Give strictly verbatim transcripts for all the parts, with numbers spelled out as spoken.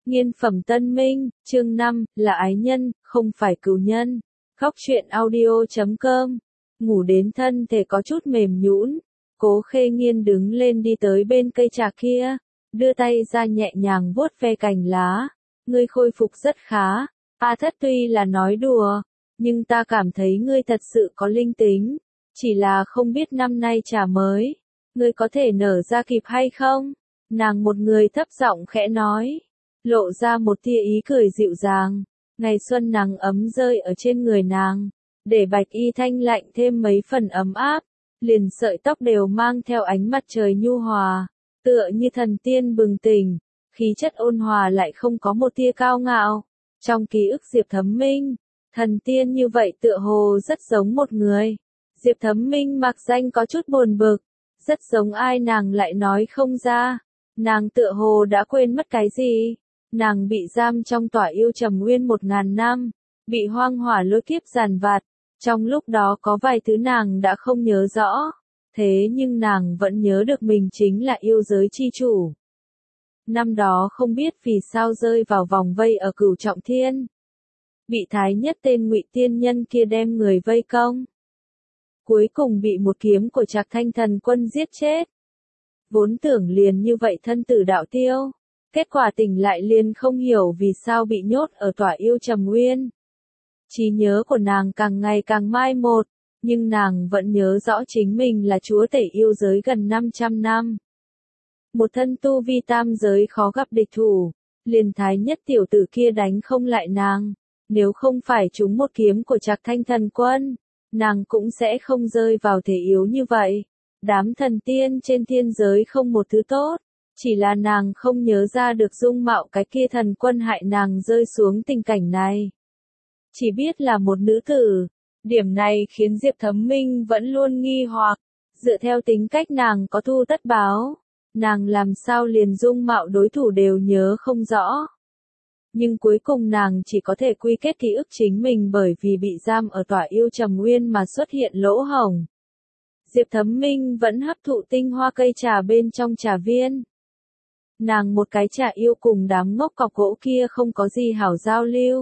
Nghiên phẩm Tân Minh, chương năm, là ái nhân, không phải cừu nhân. Góc truyện audio chấm com. Ngủ đến thân thể có chút mềm nhũn, Cố Khê Nghiên đứng lên đi tới bên cây trà kia, đưa tay ra nhẹ nhàng vuốt ve cành lá. Ngươi khôi phục rất khá. A Thất tuy là nói đùa, nhưng ta cảm thấy ngươi thật sự có linh tính. Chỉ là không biết năm nay trà mới, ngươi có thể nở ra kịp hay không? Nàng một người thấp giọng khẽ nói, lộ ra một tia ý cười dịu dàng. Ngày xuân nắng ấm rơi ở trên người nàng, để bạch y thanh lạnh thêm mấy phần ấm áp, liền sợi tóc đều mang theo ánh mặt trời nhu hòa, tựa như thần tiên bừng tỉnh, khí chất ôn hòa lại không có một tia cao ngạo. Trong ký ức Diệp Thấm Minh, thần tiên như vậy tựa hồ rất giống một người. Diệp Thấm Minh mặc danh có chút buồn bực, rất giống ai nàng lại nói không ra. Nàng tựa hồ đã quên mất cái gì. Nàng bị giam trong tỏa yêu trầm nguyên một ngàn năm, bị hoang hỏa lôi kiếp giàn vặt. Trong lúc đó có vài thứ nàng đã không nhớ rõ, thế nhưng nàng vẫn nhớ được mình chính là yêu giới chi chủ. Năm đó không biết vì sao rơi vào vòng vây ở Cửu Trọng Thiên, bị thái nhất tên Ngụy Tiên Nhân kia đem người vây công. Cuối cùng bị một kiếm của Trạc Thanh Thần Quân giết chết. Vốn tưởng liền như vậy thân tử đạo tiêu, kết quả tỉnh lại liền không hiểu vì sao bị nhốt ở tỏa yêu trầm nguyên. Trí nhớ của nàng càng ngày càng mai một, nhưng nàng vẫn nhớ rõ chính mình là chúa tể yêu giới gần năm trăm năm. Một thân tu vi tam giới khó gặp địch thủ, liền thái nhất tiểu tử kia đánh không lại nàng. Nếu không phải trúng một kiếm của Trạc Thanh Thần Quân, nàng cũng sẽ không rơi vào thể yếu như vậy. Đám thần tiên trên thiên giới không một thứ tốt, chỉ là nàng không nhớ ra được dung mạo cái kia thần quân hại nàng rơi xuống tình cảnh này. Chỉ biết là một nữ tử, điểm này khiến Diệp Thấm Minh vẫn luôn nghi hoặc, dựa theo tính cách nàng có thu tất báo, nàng làm sao liền dung mạo đối thủ đều nhớ không rõ. Nhưng cuối cùng nàng chỉ có thể quy kết ký ức chính mình bởi vì bị giam ở tỏa yêu trầm nguyên mà xuất hiện lỗ hổng. Diệp Thấm Minh vẫn hấp thụ tinh hoa cây trà bên trong trà viên. Nàng một cái trà yêu cùng đám ngốc cọc gỗ kia không có gì hảo giao lưu.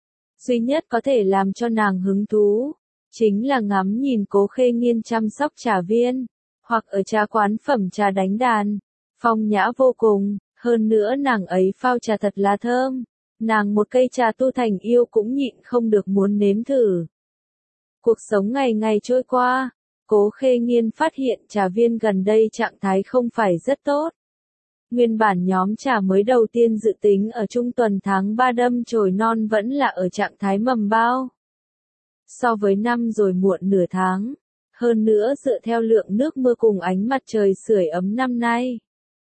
Duy nhất có thể làm cho nàng hứng thú, chính là ngắm nhìn Cố Khê Nghiên chăm sóc trà viên, hoặc ở trà quán phẩm trà đánh đàn, phong nhã vô cùng, hơn nữa nàng ấy phao trà thật là thơm, nàng một cây trà tu thành yêu cũng nhịn không được muốn nếm thử. Cuộc sống ngày ngày trôi qua, Cố Khê Nghiên phát hiện trà viên gần đây trạng thái không phải rất tốt. Nguyên bản nhóm trà mới đầu tiên dự tính ở trung tuần tháng ba đâm chồi non vẫn là ở trạng thái mầm bao. So với năm rồi muộn nửa tháng, hơn nữa dựa theo lượng nước mưa cùng ánh mặt trời sưởi ấm năm nay.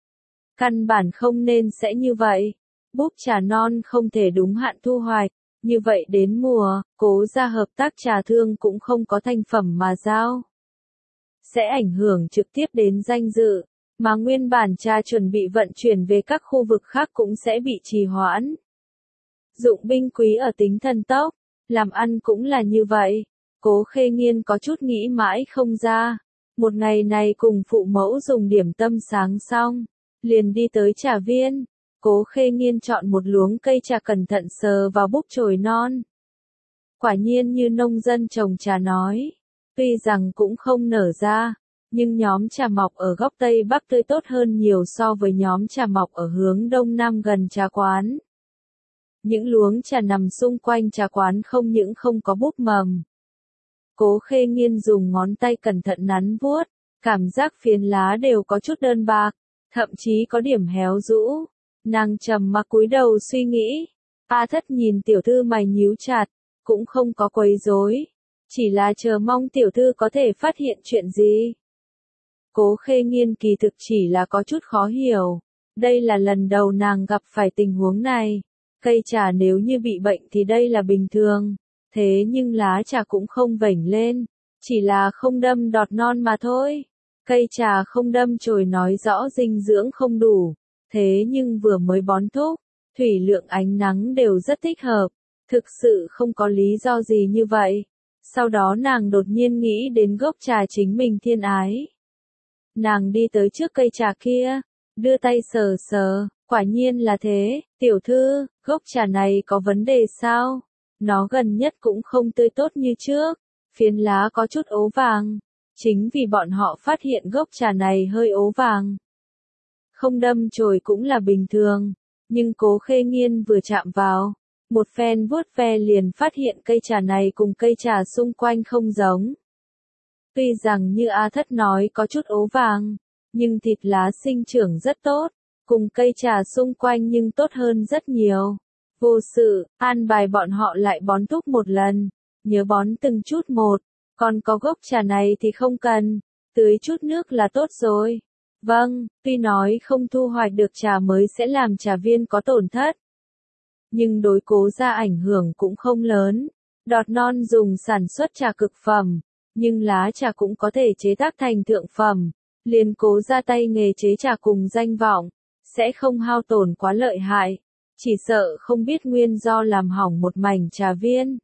Căn bản không nên sẽ như vậy, búp trà non không thể đúng hạn thu hoạch, như vậy đến mùa, Cố gia hợp tác trà thương cũng không có thành phẩm mà giao. Sẽ ảnh hưởng trực tiếp đến danh dự. Mà nguyên bản trà chuẩn bị vận chuyển về các khu vực khác cũng sẽ bị trì hoãn. Dụng binh quý ở tính thần tốc, làm ăn cũng là như vậy. Cố Khê Nghiên có chút nghĩ mãi không ra. Một ngày này cùng phụ mẫu dùng điểm tâm sáng xong, liền đi tới trà viên. Cố Khê Nghiên chọn một luống cây trà cẩn thận sờ vào búp chồi non. Quả nhiên như nông dân trồng trà nói, tuy rằng cũng không nở ra, nhưng nhóm trà mọc ở góc Tây Bắc tươi tốt hơn nhiều so với nhóm trà mọc ở hướng Đông Nam gần trà quán. Những luống trà nằm xung quanh trà quán không những không có búp mầm. Cố Khê Nghiên dùng ngón tay cẩn thận nắn vuốt, cảm giác phiến lá đều có chút đơn bạc, thậm chí có điểm héo rũ. Nàng trầm mặc cúi đầu suy nghĩ. A Thất nhìn tiểu thư mày nhíu chặt, cũng không có quấy rối, chỉ là chờ mong tiểu thư có thể phát hiện chuyện gì. Cố Khê Nghiên kỳ thực chỉ là có chút khó hiểu. Đây là lần đầu nàng gặp phải tình huống này. Cây trà nếu như bị bệnh thì đây là bình thường. Thế nhưng lá trà cũng không vểnh lên. Chỉ là không đâm đọt non mà thôi. Cây trà không đâm chồi nói rõ dinh dưỡng không đủ. Thế nhưng vừa mới bón thúc, thủy lượng ánh nắng đều rất thích hợp. Thực sự không có lý do gì như vậy. Sau đó nàng đột nhiên nghĩ đến gốc trà chính mình thiên ái. Nàng đi tới trước cây trà kia, đưa tay sờ sờ, Quả nhiên là thế, tiểu thư, gốc trà này có vấn đề sao? Nó gần nhất cũng không tươi tốt như trước, phiến lá có chút ố vàng. Chính vì bọn họ phát hiện gốc trà này hơi ố vàng. Không đâm chồi cũng là bình thường, nhưng Cố Khê Nghiên vừa chạm vào, một phen vuốt ve liền phát hiện cây trà này cùng cây trà xung quanh không giống. Tuy rằng như A Thất nói có chút ố vàng, nhưng thịt lá sinh trưởng rất tốt, cùng cây trà xung quanh nhưng tốt hơn rất nhiều. Vô sự, an bài bọn họ lại bón thúc một lần, nhớ bón từng chút một, còn có gốc trà này thì không cần, tưới chút nước là tốt rồi. Vâng, tuy nói không thu hoạch được trà mới sẽ làm trà viên có tổn thất, nhưng đối Cố gia ảnh hưởng cũng không lớn. Đọt non dùng sản xuất trà cực phẩm, nhưng lá trà cũng có thể chế tác thành thượng phẩm, liền Cố gia tay nghề chế trà cùng danh vọng, sẽ không hao tổn quá lợi hại, chỉ sợ không biết nguyên do làm hỏng một mảnh trà viên.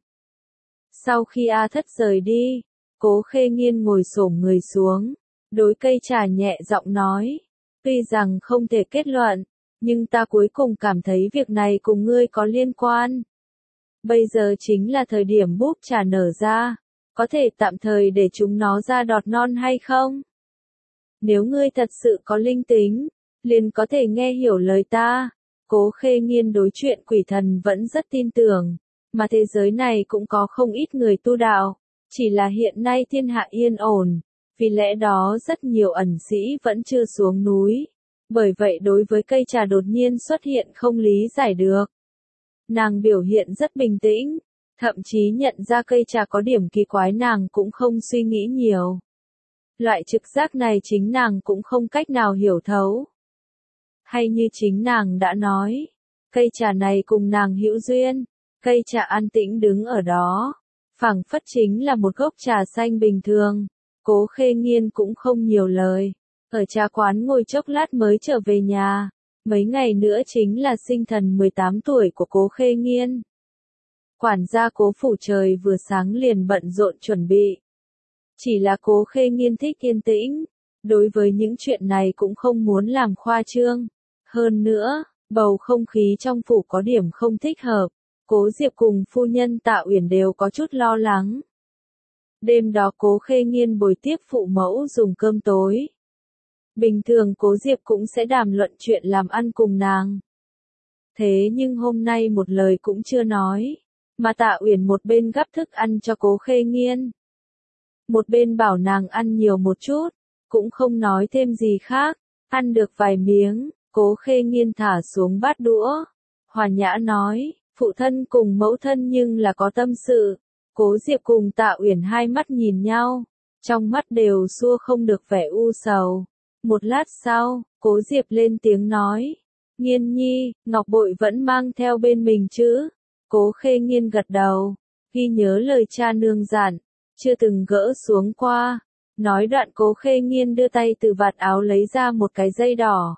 Sau khi A Thất rời đi, Cố Khê Nghiên ngồi xổm người xuống, đối cây trà nhẹ giọng nói, tuy rằng không thể kết luận, nhưng ta cuối cùng cảm thấy việc này cùng ngươi có liên quan. Bây giờ chính là thời điểm búp trà nở ra, có thể tạm thời để chúng nó ra đọt non hay không? Nếu ngươi thật sự có linh tính, liền có thể nghe hiểu lời ta. Cố Khê Nghiên đối chuyện quỷ thần vẫn rất tin tưởng, mà thế giới này cũng có không ít người tu đạo, chỉ là hiện nay thiên hạ yên ổn, vì lẽ đó rất nhiều ẩn sĩ vẫn chưa xuống núi, bởi vậy đối với cây trà đột nhiên xuất hiện không lý giải được. Nàng biểu hiện rất bình tĩnh, thậm chí nhận ra cây trà có điểm kỳ quái nàng cũng không suy nghĩ nhiều. Loại trực giác này chính nàng cũng không cách nào hiểu thấu. Hay như chính nàng đã nói, cây trà này cùng nàng hữu duyên, cây trà an tĩnh đứng ở đó, phảng phất chính là một gốc trà xanh bình thường. Cố Khê Nghiên cũng không nhiều lời, ở trà quán ngồi chốc lát mới trở về nhà, mấy ngày nữa chính là sinh thần mười tám tuổi của Cố Khê Nghiên. Quản gia Cố phủ trời vừa sáng liền bận rộn chuẩn bị. Chỉ là Cố Khê Nghiên thích yên tĩnh, đối với những chuyện này cũng không muốn làm khoa trương. Hơn nữa, bầu không khí trong phủ có điểm không thích hợp, Cố Diệp cùng phu nhân Tạ Uyển đều có chút lo lắng. Đêm đó Cố Khê Nghiên bồi tiếp phụ mẫu dùng cơm tối. Bình thường Cố Diệp cũng sẽ đàm luận chuyện làm ăn cùng nàng. Thế nhưng hôm nay một lời cũng chưa nói, mà Tạ Uyển một bên gắp thức ăn cho Cố Khê Nghiên, một bên bảo nàng ăn nhiều một chút, cũng không nói thêm gì khác. Ăn được vài miếng, Cố Khê Nghiên thả xuống bát đũa, hòa nhã nói, phụ thân cùng mẫu thân nhưng là có tâm sự. Cố Diệp cùng Tạ Uyển hai mắt nhìn nhau, trong mắt đều xua không được vẻ u sầu. Một lát sau, Cố Diệp lên tiếng nói, Nghiên nhi, ngọc bội vẫn mang theo bên mình chứ? Cố Khê Nghiên gật đầu, ghi nhớ lời cha nương dặn, chưa từng gỡ xuống qua. Nói đoạn Cố Khê Nghiên đưa tay từ vạt áo lấy ra một cái dây đỏ.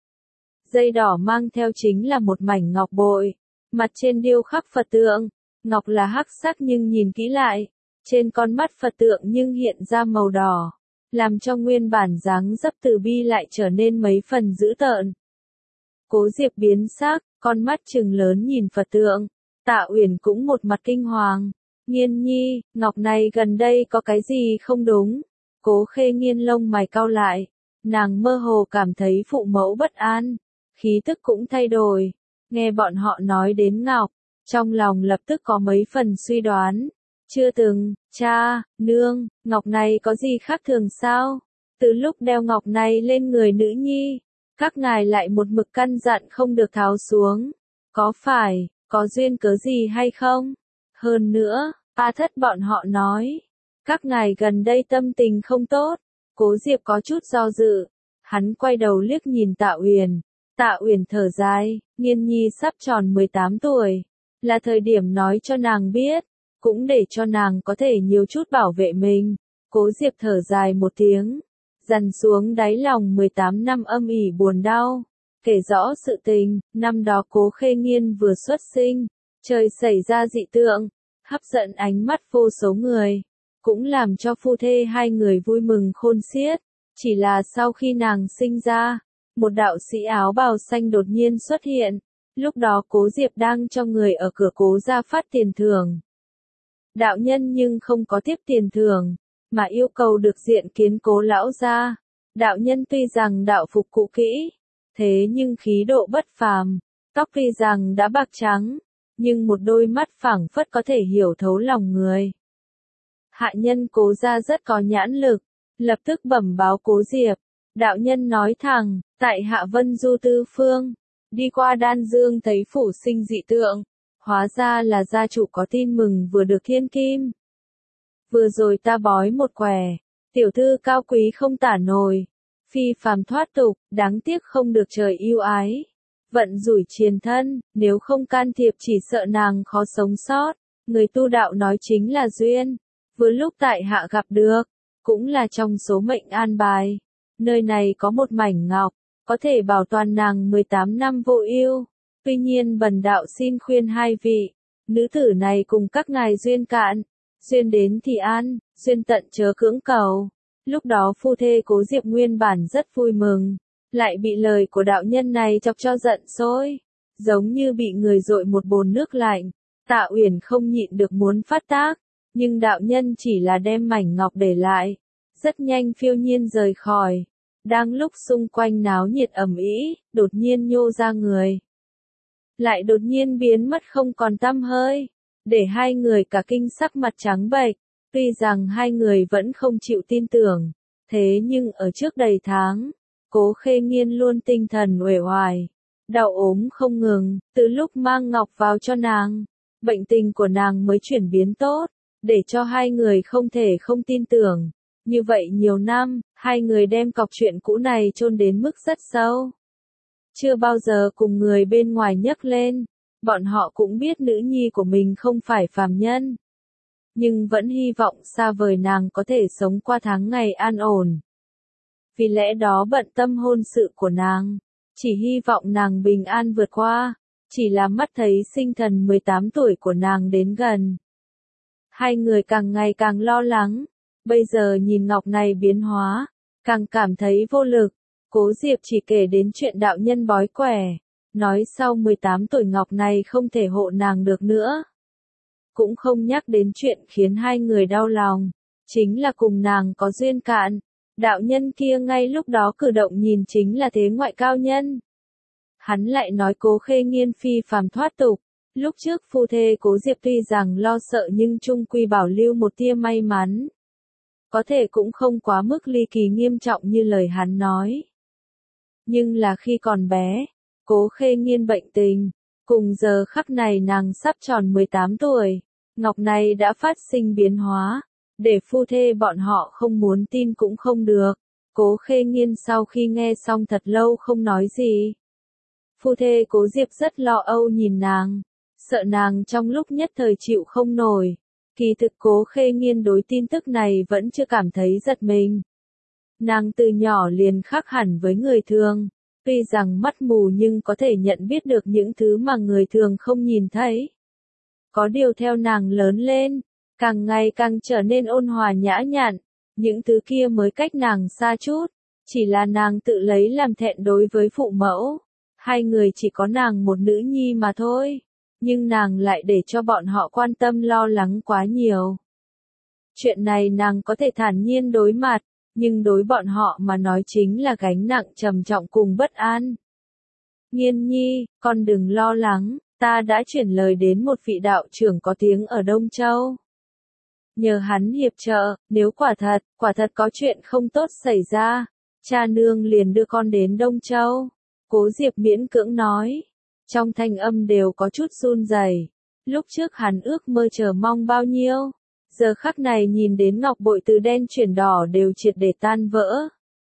Dây đỏ mang theo chính là một mảnh ngọc bội, mặt trên điêu khắc Phật tượng, ngọc là hắc sắc nhưng nhìn kỹ lại, trên con mắt Phật tượng nhưng hiện ra màu đỏ, làm cho nguyên bản dáng dấp từ bi lại trở nên mấy phần dữ tợn. Cố Diệp biến sắc, con mắt trừng lớn nhìn Phật tượng, Tạ Uyển cũng một mặt kinh hoàng, Nghiên nhi, ngọc này gần đây có cái gì không đúng? Cố Khê Nghiên lông mày cau lại, nàng mơ hồ cảm thấy phụ mẫu bất an, khí tức cũng thay đổi, nghe bọn họ nói đến ngọc, trong lòng lập tức có mấy phần suy đoán. Chưa từng, cha, nương, ngọc này có gì khác thường sao? Từ lúc đeo ngọc này lên người nữ nhi, các ngài lại một mực căn dặn không được tháo xuống, có phải, có duyên cớ gì hay không? Hơn nữa, A Thất bọn họ nói, các ngài gần đây tâm tình không tốt. Cố Diệp có chút do dự, hắn quay đầu liếc nhìn Tạ Uyển. Tạ Uyển thở dài, Nghiên nhi sắp tròn mười tám tuổi, là thời điểm nói cho nàng biết, cũng để cho nàng có thể nhiều chút bảo vệ mình. Cố Diệp thở dài một tiếng, dằn xuống đáy lòng mười tám năm âm ỉ buồn đau, kể rõ sự tình. Năm đó Cố Khê Nghiên vừa xuất sinh, trời xảy ra dị tượng, hấp dẫn ánh mắt vô số người, cũng làm cho phu thê hai người vui mừng khôn xiết. Chỉ là sau khi nàng sinh ra, một đạo sĩ áo bào xanh đột nhiên xuất hiện. Lúc đó Cố Diệp đang cho người ở cửa Cố gia phát tiền thưởng. Đạo nhân nhưng không có tiếp tiền thưởng, mà yêu cầu được diện kiến Cố lão gia. Đạo nhân tuy rằng đạo phục cũ kỹ, thế nhưng khí độ bất phàm, tóc tuy rằng đã bạc trắng, nhưng một đôi mắt phảng phất có thể hiểu thấu lòng người. Hạ nhân Cố gia rất có nhãn lực, lập tức bẩm báo Cố Diệp. Đạo nhân nói thẳng, tại Hạ Vân Du Tư Phương, đi qua Đan Dương thấy phủ sinh dị tượng, hóa ra là gia chủ có tin mừng vừa được thiên kim. Vừa rồi ta bói một quẻ, tiểu thư cao quý không tả nổi, phi phàm thoát tục, đáng tiếc không được trời yêu ái. Vận rủi triền thân, nếu không can thiệp chỉ sợ nàng khó sống sót. Người tu đạo nói chính là duyên, vừa lúc tại hạ gặp được, cũng là trong số mệnh an bài. Nơi này có một mảnh ngọc, có thể bảo toàn nàng mười tám năm vô ưu. Tuy nhiên bần đạo xin khuyên hai vị, nữ tử này cùng các ngài duyên cạn, duyên đến thì an, duyên tận chớ cưỡng cầu. Lúc đó phu thê Cố Diệp nguyên bản rất vui mừng, lại bị lời của đạo nhân này chọc cho giận sôi, giống như bị người dội một bồn nước lạnh. Tạ Uyển không nhịn được muốn phát tác, nhưng đạo nhân chỉ là đem mảnh ngọc để lại, rất nhanh phiêu nhiên rời khỏi. Đang lúc xung quanh náo nhiệt ầm ĩ, đột nhiên nhô ra người, lại đột nhiên biến mất không còn tăm hơi, để hai người cả kinh sắc mặt trắng bệch. Tuy rằng hai người vẫn không chịu tin tưởng, thế nhưng ở trước đầy tháng, Cố Khê Nghiên luôn tinh thần uể oải, đau ốm không ngừng. Từ lúc mang ngọc vào cho nàng, bệnh tình của nàng mới chuyển biến tốt, để cho hai người không thể không tin tưởng. Như vậy nhiều năm, hai người đem cọc chuyện cũ này chôn đến mức rất sâu, chưa bao giờ cùng người bên ngoài nhắc lên. Bọn họ cũng biết nữ nhi của mình không phải phàm nhân, nhưng vẫn hy vọng xa vời nàng có thể sống qua tháng ngày an ổn. Vì lẽ đó bận tâm hôn sự của nàng, chỉ hy vọng nàng bình an vượt qua, chỉ là mắt thấy sinh thần mười tám tuổi của nàng đến gần. Hai người càng ngày càng lo lắng, bây giờ nhìn ngọc này biến hóa, càng cảm thấy vô lực. Cố Diệp chỉ kể đến chuyện đạo nhân bói quẻ, nói sau mười tám tuổi ngọc này không thể hộ nàng được nữa. Cũng không nhắc đến chuyện khiến hai người đau lòng, chính là cùng nàng có duyên cạn. Đạo nhân kia ngay lúc đó cử động nhìn chính là thế ngoại cao nhân. Hắn lại nói Cố Khê Nghiên phi phàm thoát tục. Lúc trước phu thê Cố Diệp tuy rằng lo sợ nhưng chung quy bảo lưu một tia may mắn. Có thể cũng không quá mức ly kỳ nghiêm trọng như lời hắn nói. Nhưng là khi còn bé, Cố Khê Nghiên bệnh tình, cùng giờ khắc này nàng sắp tròn mười tám tuổi, ngọc này đã phát sinh biến hóa, để phu thê bọn họ không muốn tin cũng không được. Cố Khê Nghiên sau khi nghe xong thật lâu không nói gì. Phu thê Cố Diệp rất lo âu nhìn nàng, sợ nàng trong lúc nhất thời chịu không nổi. Kỳ thực Cố Khê Nghiên đối tin tức này vẫn chưa cảm thấy giật mình. Nàng từ nhỏ liền khác hẳn với người thường, tuy rằng mắt mù nhưng có thể nhận biết được những thứ mà người thường không nhìn thấy. Có điều theo nàng lớn lên, càng ngày càng trở nên ôn hòa nhã nhặn, những thứ kia mới cách nàng xa chút, chỉ là nàng tự lấy làm thẹn đối với phụ mẫu. Hai người chỉ có nàng một nữ nhi mà thôi, nhưng nàng lại để cho bọn họ quan tâm lo lắng quá nhiều. Chuyện này nàng có thể thản nhiên đối mặt, nhưng đối bọn họ mà nói chính là gánh nặng trầm trọng cùng bất an. Nghiên nhi, con đừng lo lắng, ta đã chuyển lời đến một vị đạo trưởng có tiếng ở Đông Châu. Nhờ hắn hiệp trợ, nếu quả thật, quả thật có chuyện không tốt xảy ra, cha nương liền đưa con đến Đông Châu. Cố Diệp miễn cưỡng nói, trong thanh âm đều có chút run rẩy. Lúc trước hắn ước mơ chờ mong bao nhiêu, giờ khắc này nhìn đến ngọc bội từ đen chuyển đỏ đều triệt để tan vỡ.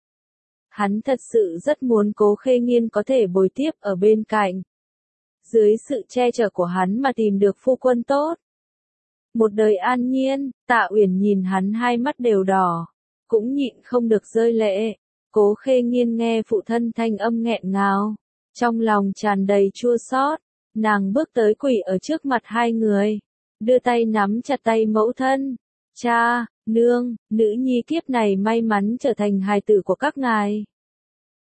Hắn thật sự rất muốn Cố Khê Nghiên có thể bồi tiếp ở bên cạnh, dưới sự che chở của hắn mà tìm được phu quân tốt. Một đời an nhiên. Tạ Uyển nhìn hắn hai mắt đều đỏ, cũng nhịn không được rơi lệ. Cố Khê Nghiên nghe phụ thân thanh âm nghẹn ngào, trong lòng tràn đầy chua xót. Nàng bước tới quỳ ở trước mặt hai người, đưa tay nắm chặt tay mẫu thân. Cha, nương, nữ nhi kiếp này may mắn trở thành hài tử của các ngài.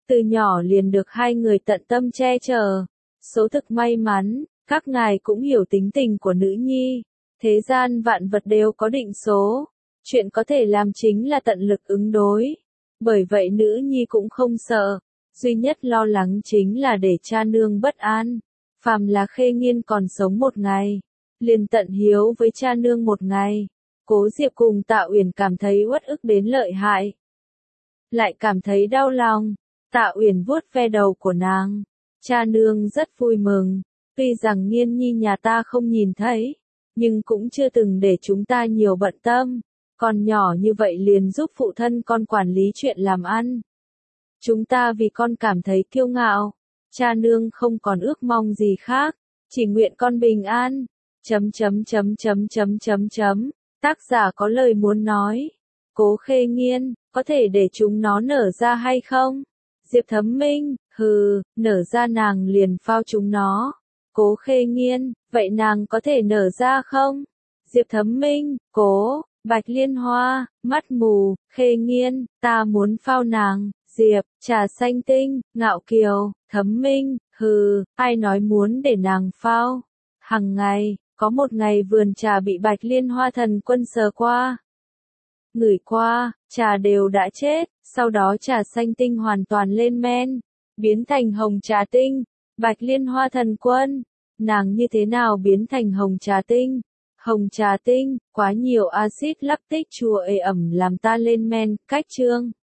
từ nhỏ liền được hai người tận tâm che chở. Số thực may mắn, các ngài cũng hiểu tính tình của nữ nhi. Thế gian vạn vật đều có định số. Chuyện có thể làm chính là tận lực ứng đối. Bởi vậy nữ nhi cũng không sợ. Duy nhất lo lắng chính là để cha nương bất an. Phàm là Khê Nghiên còn sống một ngày, liền tận hiếu với cha nương một ngày. Cố Diệp cùng Tạ Uyển cảm thấy uất ức đến lợi hại. Lại cảm thấy đau lòng. Tạ Uyển vuốt ve đầu của nàng. Cha nương rất vui mừng. Tuy rằng Nghiên nhi nhà ta không nhìn thấy, nhưng cũng chưa từng để chúng ta nhiều bận tâm. Con nhỏ như vậy liền giúp phụ thân con quản lý chuyện làm ăn. Chúng ta vì con cảm thấy kiêu ngạo. Cha nương không còn ước mong gì khác, chỉ nguyện con bình an. Chấm chấm chấm chấm chấm chấm chấm. Tác giả có lời muốn nói. Cố Khê Nghiên, có thể để chúng nó nở ra hay không? Diệp Thấm Minh, hừ, nở ra nàng liền phao chúng nó. Cố Khê Nghiên, vậy nàng có thể nở ra không? Diệp Thấm Minh, cố, Bạch Liên Hoa, mắt mù, Khê Nghiên, ta muốn phao nàng. Diệp, Trà Xanh Tinh, Ngạo Kiều, Thấm Minh, hừ, ai nói muốn để nàng phao? Hằng ngày, có một ngày vườn trà bị Bạch Liên Hoa thần quân sờ qua. Ngửi qua, trà đều đã chết, sau đó Trà Xanh Tinh hoàn toàn lên men, biến thành hồng trà tinh. Bạch Liên Hoa thần quân, nàng như thế nào biến thành hồng trà tinh? Hồng trà tinh, quá nhiều axit lactic chua ê ẩm làm ta lên men, cách chương.